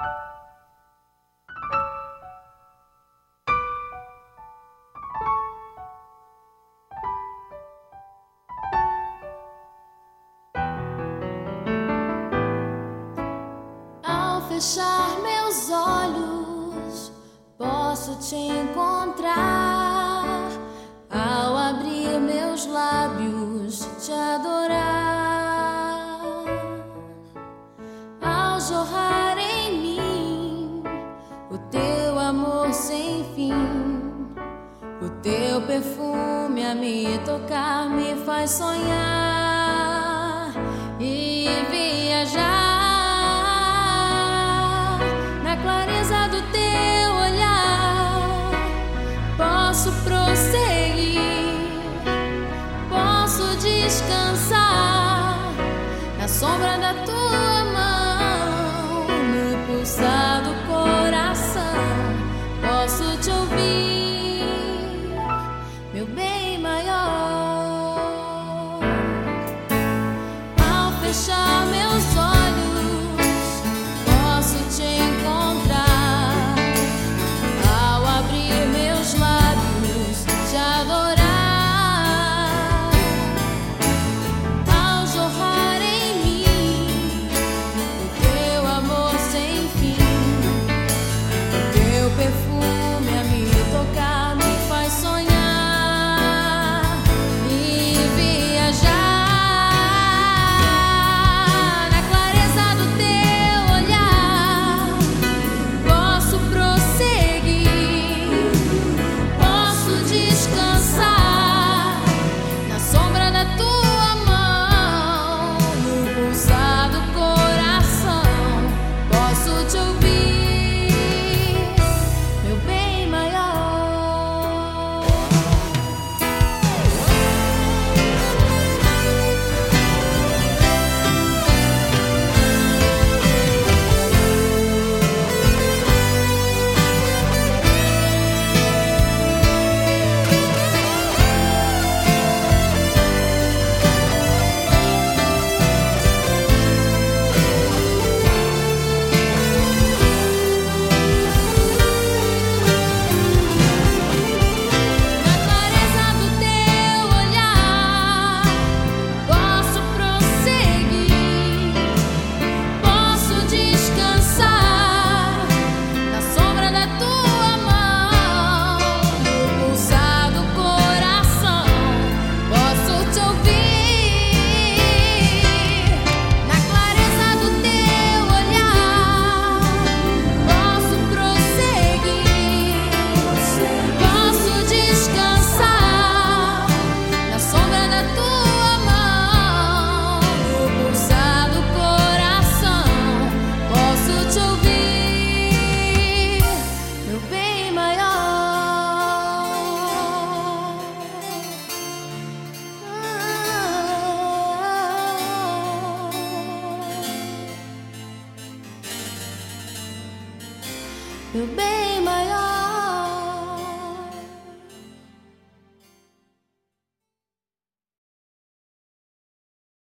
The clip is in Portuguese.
Fechar meus olhos, posso te encontrar. Ao abrir meus lábios, te adorar. Ao jorrar em mim o teu amor sem fim, o teu perfume a me tocar me faz sonhar e viajar. Do teu olhar posso prosseguir, posso descansar na sombra da tua mão, no pulsar do coração posso te ouvir, meu bem maior. Ao fechar meus olhos, posso te encontrar. Meu bem maior.